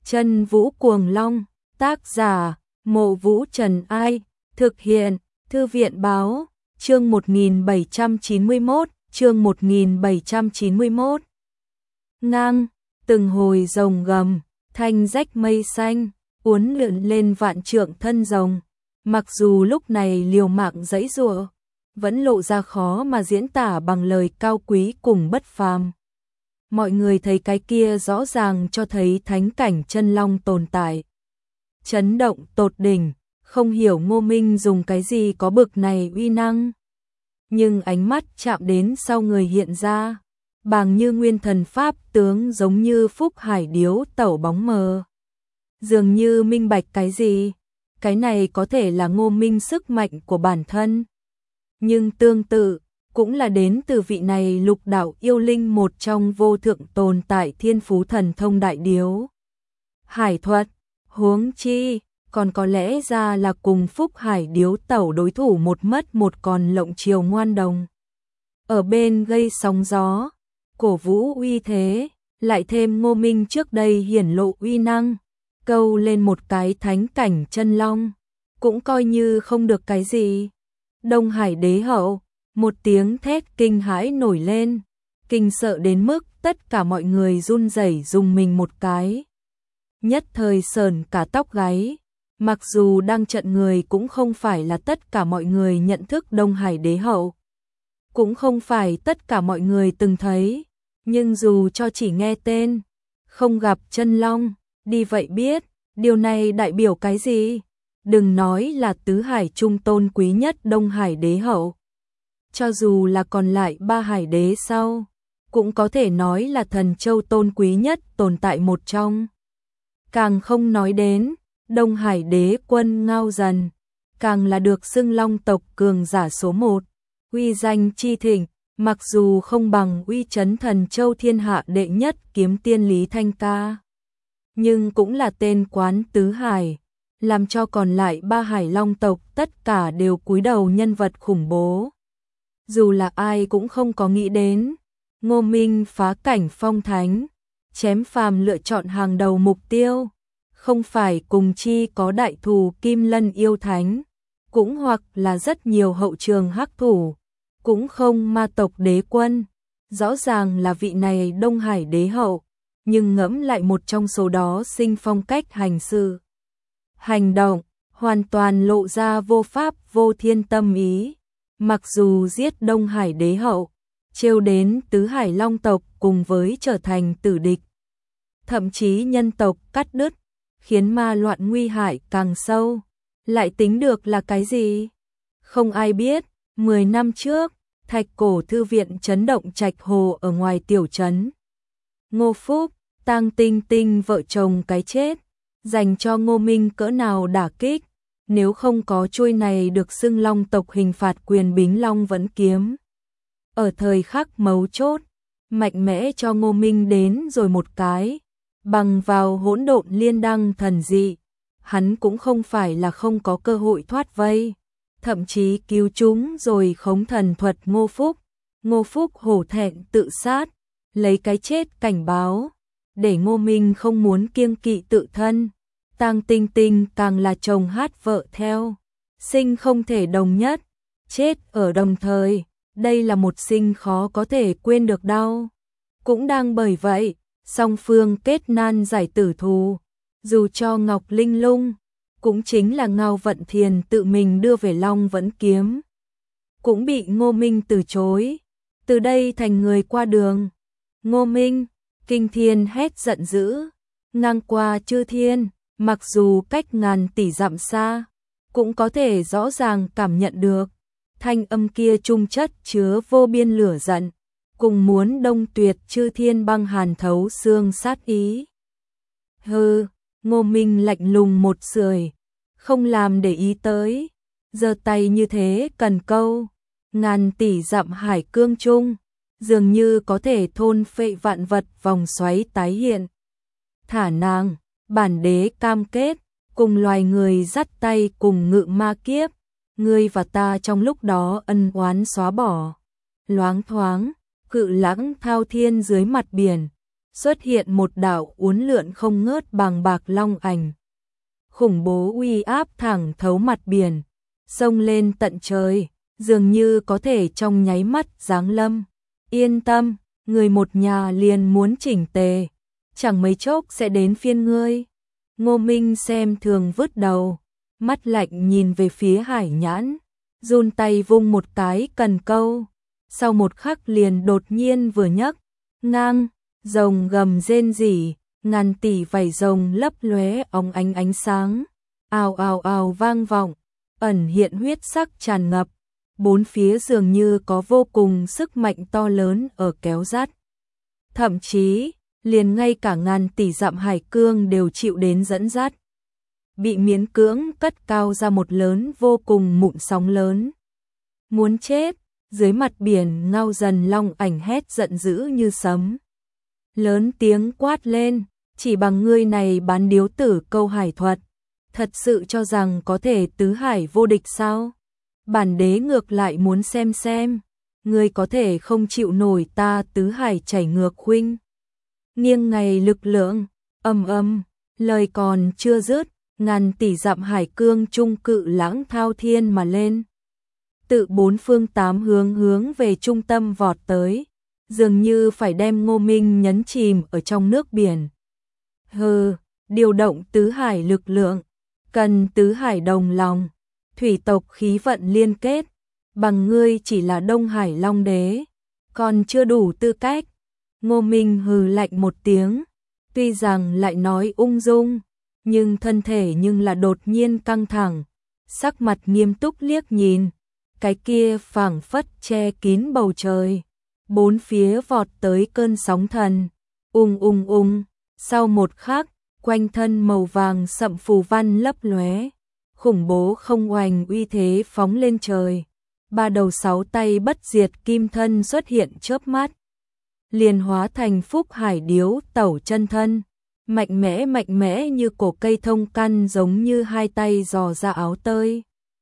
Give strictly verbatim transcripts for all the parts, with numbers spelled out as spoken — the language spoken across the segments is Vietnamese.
Chân Vũ Cuồng Long, tác giả, Mộ Vũ Trần Ai, thực hiện, Thư viện Báo, chương một nghìn bảy trăm chín mươi mốt, chương một nghìn bảy trăm chín mươi mốt. Ngang, từng hồi rồng gầm, thanh rách mây xanh, uốn lượn lên vạn trượng thân rồng, mặc dù lúc này liều mạng giãy giụa, vẫn lộ ra khó mà diễn tả bằng lời cao quý cùng bất phàm. Mọi người thấy cái kia rõ ràng cho thấy thánh cảnh chân long tồn tại. Chấn động tột đỉnh, không hiểu Ngô Minh dùng cái gì có bực này uy năng. Nhưng ánh mắt chạm đến sau người hiện ra, bàng như nguyên thần pháp tướng giống như phúc hải điếu tẩu bóng mờ. Dường như minh bạch cái gì, cái này có thể là Ngô Minh sức mạnh của bản thân. Nhưng tương tự, cũng là đến từ vị này lục đạo yêu linh một trong vô thượng tồn tại thiên phú thần thông đại điếu. Hải thuật, huống chi, còn có lẽ ra là cùng phúc hải điếu tẩu đối thủ một mất một còn lộng chiều ngoan đồng. Ở bên gây sóng gió, cổ vũ uy thế, lại thêm Ngô Minh trước đây hiển lộ uy năng, câu lên một cái thánh cảnh chân long, cũng coi như không được cái gì. Đông Hải đế hậu, một tiếng thét kinh hãi nổi lên, kinh sợ đến mức tất cả mọi người run rẩy rùng mình một cái. Nhất thời sờn cả tóc gáy, mặc dù đang trận người cũng không phải là tất cả mọi người nhận thức Đông Hải đế hậu. Cũng không phải tất cả mọi người từng thấy, nhưng dù cho chỉ nghe tên, không gặp chân long, đi vậy biết, điều này đại biểu cái gì? Đừng nói là tứ hải trung tôn quý nhất Đông Hải đế hậu. Cho dù là còn lại ba hải đế sau, cũng có thể nói là thần châu tôn quý nhất tồn tại một trong. Càng không nói đến, Đông Hải đế quân Ngao Dần, càng là được xưng long tộc cường giả số một, uy danh chi thịnh, mặc dù không bằng uy chấn thần châu thiên hạ đệ nhất kiếm tiên Lý Thanh Ca. Nhưng cũng là tên quán tứ hải, làm cho còn lại ba hải long tộc tất cả đều cúi đầu nhân vật khủng bố. Dù là ai cũng không có nghĩ đến, Ngô Minh phá cảnh phong thánh, chém phàm lựa chọn hàng đầu mục tiêu, không phải cùng chi có đại thù Kim Lân yêu thánh, cũng hoặc là rất nhiều hậu trường hắc thủ, cũng không ma tộc đế quân, rõ ràng là vị này Đông Hải đế hậu, nhưng ngẫm lại một trong số đó sinh phong cách hành sự. Hành động, hoàn toàn lộ ra vô pháp vô thiên tâm ý. Mặc dù giết Đông Hải đế hậu, trêu đến tứ hải long tộc cùng với trở thành tử địch. Thậm chí nhân tộc cắt đứt, khiến ma loạn nguy hại càng sâu. Lại tính được là cái gì? Không ai biết, mười năm trước, Thạch Cổ thư viện chấn động Trạch Hồ ở ngoài tiểu trấn. Ngô Phúc, Tang Tinh Tinh vợ chồng cái chết, dành cho Ngô Minh cỡ nào đả kích. Nếu không có chuôi này được xưng long tộc hình phạt quyền Bính Long Vẫn Kiếm. Ở thời khắc mấu chốt, mạnh mẽ cho Ngô Minh đến rồi một cái, bằng vào hỗn độn liên đăng thần dị, hắn cũng không phải là không có cơ hội thoát vây, thậm chí cứu chúng rồi khống thần thuật Ngô Phúc. Ngô Phúc hổ thẹn tự sát, lấy cái chết cảnh báo, để Ngô Minh không muốn kiêng kỵ tự thân. Tang Tinh Tinh càng là chồng hát vợ theo, sinh không thể đồng nhất, chết ở đồng thời, đây là một sinh khó có thể quên được đau. Cũng đang bởi vậy, song phương kết nan giải tử thù, dù cho Ngọc Linh Lung, cũng chính là Ngao Vận Thiền tự mình đưa về Long Vẫn Kiếm, cũng bị Ngô Minh từ chối, từ đây thành người qua đường. Ngô Minh, kinh thiên hét giận dữ, ngang qua chư thiên. Mặc dù cách ngàn tỷ dặm xa, cũng có thể rõ ràng cảm nhận được, thanh âm kia trung chất chứa vô biên lửa giận, cùng muốn đông tuyệt chư thiên băng hàn thấu xương sát ý. Hừ, Ngô Minh lạnh lùng một sưởi, không làm để ý tới, giơ tay như thế cần câu, ngàn tỷ dặm hải cương trung, dường như có thể thôn phệ vạn vật vòng xoáy tái hiện. Thả nàng, bản đế cam kết, cùng loài người dắt tay cùng ngự ma kiếp, ngươi và ta trong lúc đó ân oán xóa bỏ. Loáng thoáng, cự lãng thao thiên dưới mặt biển, xuất hiện một đạo uốn lượn không ngớt bằng bạc long ảnh. Khủng bố uy áp thẳng thấu mặt biển, xông lên tận trời, dường như có thể trong nháy mắt giáng lâm. Yên tâm, người một nhà liền muốn chỉnh tề, chẳng mấy chốc sẽ đến phiên ngươi. Ngô Minh xem thường vứt đầu, mắt lạnh nhìn về phía Hải Nhãn, run tay vung một cái cần câu, sau một khắc liền đột nhiên vừa nhấc, ngang, rồng gầm rên rỉ, ngàn tỷ vảy rồng lấp lóe óng ánh ánh sáng, ào ào ào vang vọng, ẩn hiện huyết sắc tràn ngập, bốn phía dường như có vô cùng sức mạnh to lớn ở kéo dắt. Thậm chí, liền ngay cả ngàn tỷ dặm hải cương đều chịu đến dẫn dắt, bị miễn cưỡng cất cao ra một lớn vô cùng mụn sóng lớn. Muốn chết, dưới mặt biển Ngao Dần long ảnh hét giận dữ như sấm. Lớn tiếng quát lên, chỉ bằng ngươi này bán điếu tử câu hải thuật, thật sự cho rằng có thể tứ hải vô địch sao? Bản đế ngược lại muốn xem xem, ngươi có thể không chịu nổi ta tứ hải chảy ngược khuynh. Nghiêng ngày lực lượng, âm âm, lời còn chưa dứt, ngàn tỷ dặm hải cương trung cự lãng thao thiên mà lên. Tự bốn phương tám hướng hướng về trung tâm vọt tới, dường như phải đem Ngô Minh nhấn chìm ở trong nước biển. Hừ, điều động tứ hải lực lượng, cần tứ hải đồng lòng, thủy tộc khí vận liên kết, bằng ngươi chỉ là Đông Hải Long Đế, còn chưa đủ tư cách. Ngô Minh hừ lạnh một tiếng, tuy rằng lại nói ung dung, nhưng thân thể nhưng là đột nhiên căng thẳng, sắc mặt nghiêm túc liếc nhìn, cái kia phảng phất che kín bầu trời, bốn phía vọt tới cơn sóng thần, ung ung ung, sau một khắc, quanh thân màu vàng sậm phù văn lấp lóe, khủng bố không oanh uy thế phóng lên trời, ba đầu sáu tay bất diệt kim thân xuất hiện chớp mắt, liền hóa thành phúc hải điếu tẩu chân thân, mạnh mẽ mạnh mẽ như cổ cây thông căn, giống như hai tay dò ra áo tơi,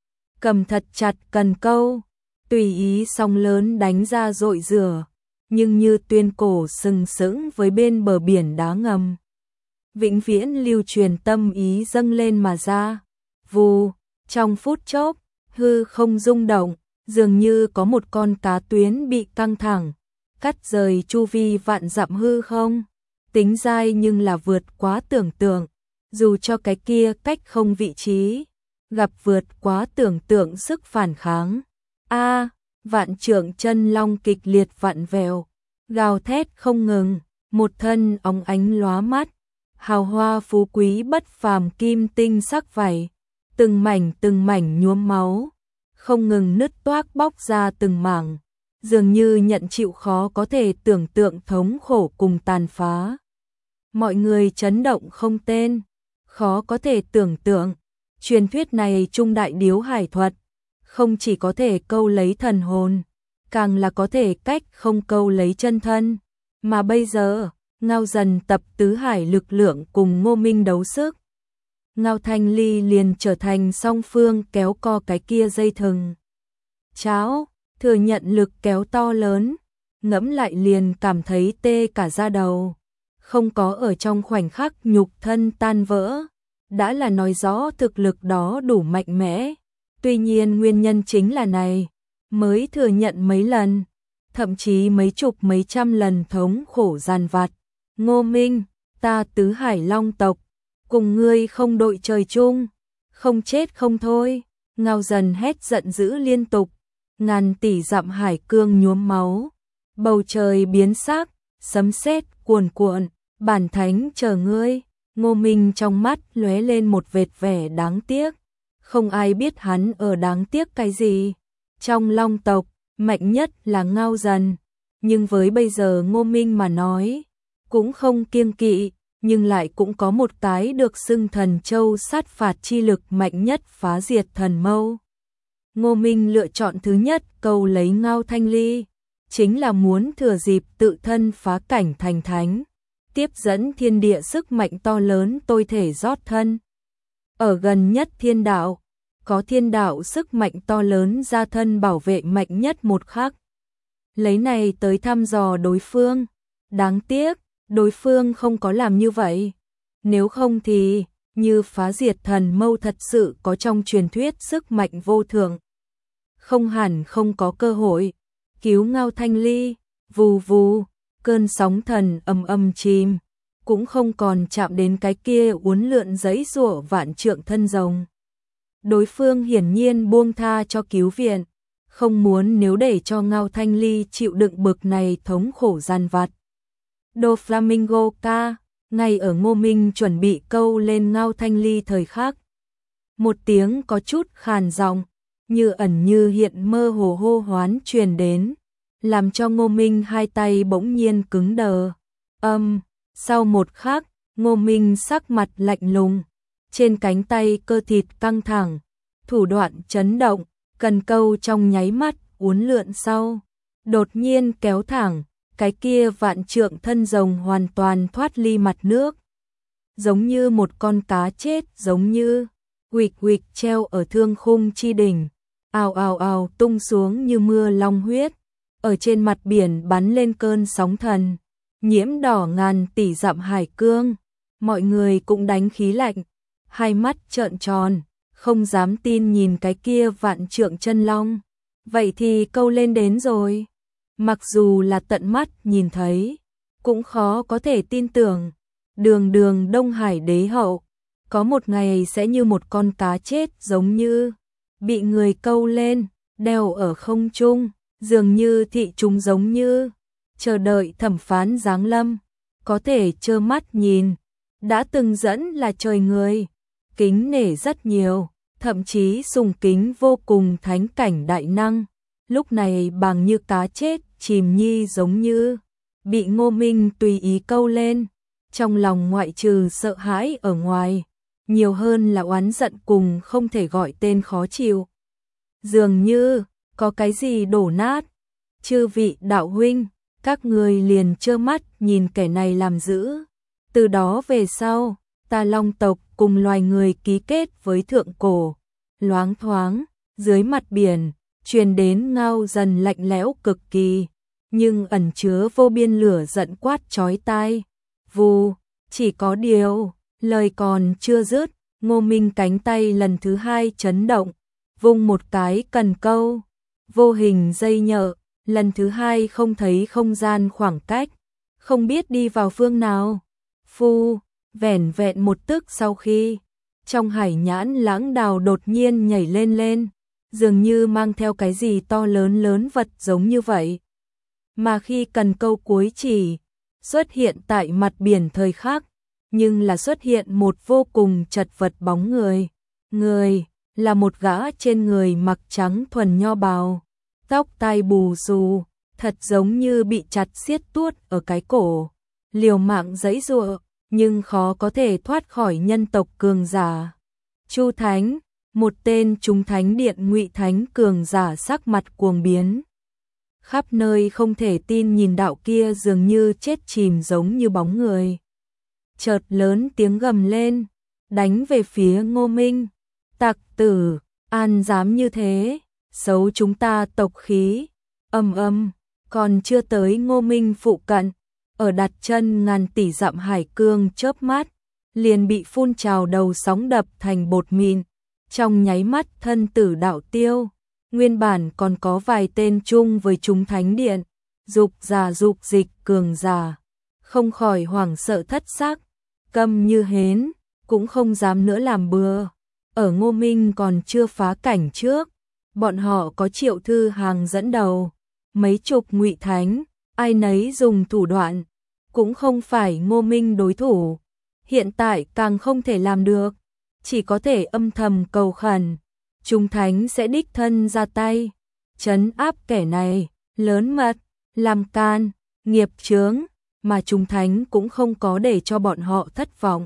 cầm thật chặt cần câu, tùy ý sóng lớn đánh ra dội rửa, nhưng như tuyên cổ sừng sững với bên bờ biển đá ngầm. Vĩnh viễn lưu truyền tâm ý dâng lên mà ra, vù, trong phút chốc, hư không rung động, dường như có một con cá tuyến bị căng thẳng, cắt rời chu vi vạn dặm hư không, tính dai nhưng là vượt quá tưởng tượng, dù cho cái kia cách không vị trí, gặp vượt quá tưởng tượng sức phản kháng. A, vạn trượng chân long kịch liệt vặn vẹo, gào thét không ngừng, một thân óng ánh lóa mắt, hào hoa phú quý bất phàm kim tinh sắc vảy, từng mảnh từng mảnh nhuốm máu, không ngừng nứt toác bóc ra từng mảng, dường như nhận chịu khó có thể tưởng tượng thống khổ cùng tàn phá. Mọi người chấn động không tên, khó có thể tưởng tượng, truyền thuyết này trung đại điếu hải thuật, không chỉ có thể câu lấy thần hồn, càng là có thể cách không câu lấy chân thân, mà bây giờ, Ngao Dần tập tứ hải lực lượng cùng Ngô Minh đấu sức. Ngao Thanh Ly liền trở thành song phương kéo co cái kia dây thừng. Cháo, thừa nhận lực kéo to lớn, ngẫm lại liền cảm thấy tê cả da đầu, không có ở trong khoảnh khắc nhục thân tan vỡ, đã là nói rõ thực lực đó đủ mạnh mẽ. Tuy nhiên nguyên nhân chính là này, mới thừa nhận mấy lần, thậm chí mấy chục mấy trăm lần thống khổ gian vặt. Ngô Minh, ta tứ hải long tộc, cùng ngươi không đội trời chung, không chết không thôi. Ngao Dần hét giận dữ liên tục, ngàn tỷ dặm hải cương nhuốm máu, bầu trời biến sắc, sấm sét cuồn cuộn, bản thánh chờ ngươi. Ngô Minh trong mắt lóe lên một vệt vẻ đáng tiếc, không ai biết hắn ở đáng tiếc cái gì. Trong long tộc, mạnh nhất là Ngao Dần, nhưng với bây giờ Ngô Minh mà nói, cũng không kiêng kỵ, nhưng lại cũng có một cái được xưng thần châu sát phạt chi lực mạnh nhất phá diệt thần mâu. Ngô Minh lựa chọn thứ nhất câu lấy Ngao Thanh Ly, chính là muốn thừa dịp tự thân phá cảnh thành thánh, tiếp dẫn thiên địa sức mạnh to lớn tôi thể rót thân. Ở gần nhất thiên đạo, có thiên đạo sức mạnh to lớn ra thân bảo vệ mạnh nhất một khắc. Lấy này tới thăm dò đối phương, đáng tiếc, đối phương không có làm như vậy. Nếu không thì, như phá diệt thần mâu thật sự có trong truyền thuyết sức mạnh vô thượng. Không hẳn không có cơ hội. Cứu Ngao Thanh Ly, vù vù, cơn sóng thần ầm ầm chìm, cũng không còn chạm đến cái kia uốn lượn giãy giụa vạn trượng thân rồng. Đối phương hiển nhiên buông tha cho cứu viện, không muốn nếu để cho Ngao Thanh Ly chịu đựng bực này thống khổ gian vặt. Do Flamingo ca, ngay ở Ngô Minh chuẩn bị câu lên Ngao Thanh Ly thời khắc. Một tiếng có chút khàn giọng, như ẩn như hiện mơ hồ hô hoán truyền đến, làm cho Ngô Minh hai tay bỗng nhiên cứng đờ. Âm, sau một khắc, Ngô Minh sắc mặt lạnh lùng, trên cánh tay cơ thịt căng thẳng, thủ đoạn chấn động, cần câu trong nháy mắt uốn lượn sau, đột nhiên kéo thẳng, cái kia vạn trượng thân rồng hoàn toàn thoát ly mặt nước, giống như một con cá chết, giống như huỵch huỵch treo ở thương khung chi đỉnh, ào ào ào tung xuống như mưa long huyết, ở trên mặt biển bắn lên cơn sóng thần, nhiễm đỏ ngàn tỷ dặm hải cương. Mọi người cũng đánh khí lạnh, hai mắt trợn tròn, không dám tin nhìn cái kia vạn trượng chân long. Vậy thì câu lên đến rồi. Mặc dù là tận mắt nhìn thấy, cũng khó có thể tin tưởng. Đường đường Đông Hải đế hậu, có một ngày sẽ như một con cá chết, giống như bị người câu lên, đeo ở không trung, dường như thị chúng giống như chờ đợi thẩm phán giáng lâm, có thể trơ mắt nhìn, đã từng dẫn là trời người, kính nể rất nhiều, thậm chí sùng kính vô cùng thánh cảnh đại năng, lúc này bằng như cá chết chìm nhi, giống như bị Ngô Minh tùy ý câu lên, trong lòng ngoại trừ sợ hãi ở ngoài, nhiều hơn là oán giận cùng không thể gọi tên khó chịu. Dường như có cái gì đổ nát. Chư vị đạo huynh, các người liền trơ mắt nhìn kẻ này làm dữ. Từ đó về sau, ta Long tộc cùng loài người ký kết với thượng cổ. Loáng thoáng, dưới mặt biển, truyền đến Ngao Dần lạnh lẽo cực kỳ, nhưng ẩn chứa vô biên lửa giận quát chói tai. Vù, chỉ có điều, lời còn chưa dứt, Ngô Minh cánh tay lần thứ hai chấn động, vung một cái cần câu, vô hình dây nhợ, lần thứ hai không thấy không gian khoảng cách, không biết đi vào phương nào. Phu, vẻn vẹn một tức sau khi, trong hải nhãn lãng đào đột nhiên nhảy lên lên, dường như mang theo cái gì to lớn lớn vật giống như vậy. Mà khi cần câu cuối chỉ xuất hiện tại mặt biển thời khắc, nhưng là xuất hiện một vô cùng chật vật bóng người. Người là một gã trên người mặc trắng thuần nho bào, tóc tai bù xù, thật giống như bị chặt xiết tuốt ở cái cổ, liều mạng giãy giụa, nhưng khó có thể thoát khỏi nhân tộc cường giả. Chu Thánh, một tên Trung Thánh Điện Ngụy Thánh cường giả sắc mặt cuồng biến. Khắp nơi không thể tin nhìn đạo kia dường như chết chìm giống như bóng người. Chợt lớn tiếng gầm lên, đánh về phía Ngô Minh. Tặc tử, an dám như thế, xấu chúng ta tộc khí. Ầm ầm, còn chưa tới Ngô Minh phụ cận, ở đặt chân ngàn tỷ dặm hải cương chớp mắt, liền bị phun trào đầu sóng đập thành bột mịn. Trong nháy mắt thân tử đạo tiêu, nguyên bản còn có vài tên chung với chúng thánh điện, dục giả dục dịch cường giả, không khỏi hoảng sợ thất sắc, câm như hến, cũng không dám nữa làm bừa. Ở Ngô Minh còn chưa phá cảnh trước, bọn họ có Triệu Thư Hàng dẫn đầu, mấy chục ngụy thánh, ai nấy dùng thủ đoạn, cũng không phải Ngô Minh đối thủ. Hiện tại càng không thể làm được, chỉ có thể âm thầm cầu khẩn, chúng thánh sẽ đích thân ra tay, trấn áp kẻ này, lớn mật, làm can, nghiệp chướng, mà chúng thánh cũng không có để cho bọn họ thất vọng.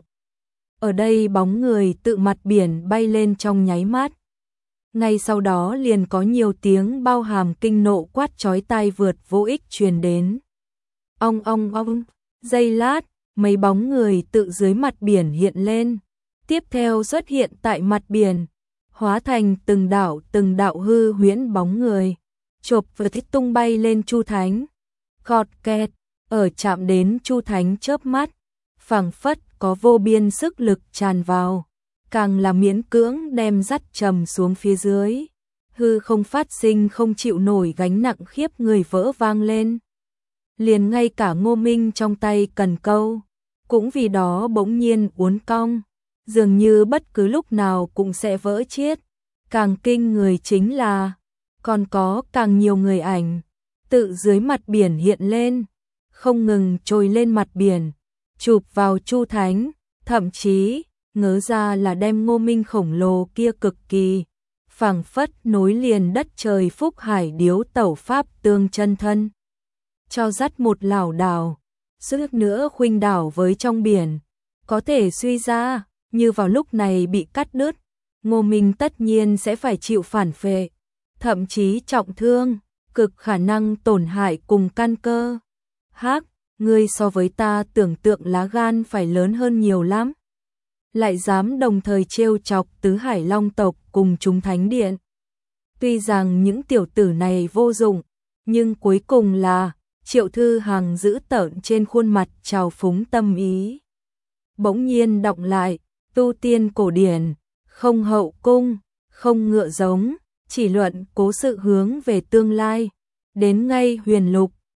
Ở đây bóng người tự mặt biển bay lên trong nháy mắt. Ngay sau đó liền có nhiều tiếng bao hàm kinh nộ quát chói tai vượt vô ích truyền đến. Ong ong ong, giây lát, mấy bóng người tự dưới mặt biển hiện lên, tiếp theo xuất hiện tại mặt biển, hóa thành từng đạo từng đạo hư huyễn bóng người, chộp vừa thích tung bay lên Chu Thánh. Khọt kẹt, ở chạm đến Chu Thánh chớp mắt, phảng phất có vô biên sức lực tràn vào, càng là miễn cưỡng đem dắt trầm xuống phía dưới. Hư không phát sinh không chịu nổi gánh nặng khiếp người vỡ vang lên. Liền ngay cả Ngô Minh trong tay cần câu, cũng vì đó bỗng nhiên uốn cong, dường như bất cứ lúc nào cũng sẽ vỡ chiết. Càng kinh người chính là, còn có càng nhiều người ảnh, tự dưới mặt biển hiện lên, không ngừng trồi lên mặt biển, chụp vào Chu Thánh, thậm chí, ngớ ra là đem Ngô Minh khổng lồ kia cực kỳ, phảng phất nối liền đất trời phúc hải điếu tẩu pháp tương chân thân. Cho dắt một lảo đảo, sức nữa khuynh đảo với trong biển, có thể suy ra, như vào lúc này bị cắt đứt, Ngô Minh tất nhiên sẽ phải chịu phản phệ, thậm chí trọng thương, cực khả năng tổn hại cùng căn cơ. Hắc, ngươi so với ta tưởng tượng lá gan phải lớn hơn nhiều lắm. Lại dám đồng thời trêu chọc tứ hải long tộc cùng chúng thánh điện. Tuy rằng những tiểu tử này vô dụng, nhưng cuối cùng là Triệu Thư Hằng giữ tợn trên khuôn mặt trào phúng tâm ý. Bỗng nhiên đọng lại, tu tiên cổ điển, không hậu cung, không ngựa giống, chỉ luận cố sự hướng về tương lai. Đến ngay huyền lục,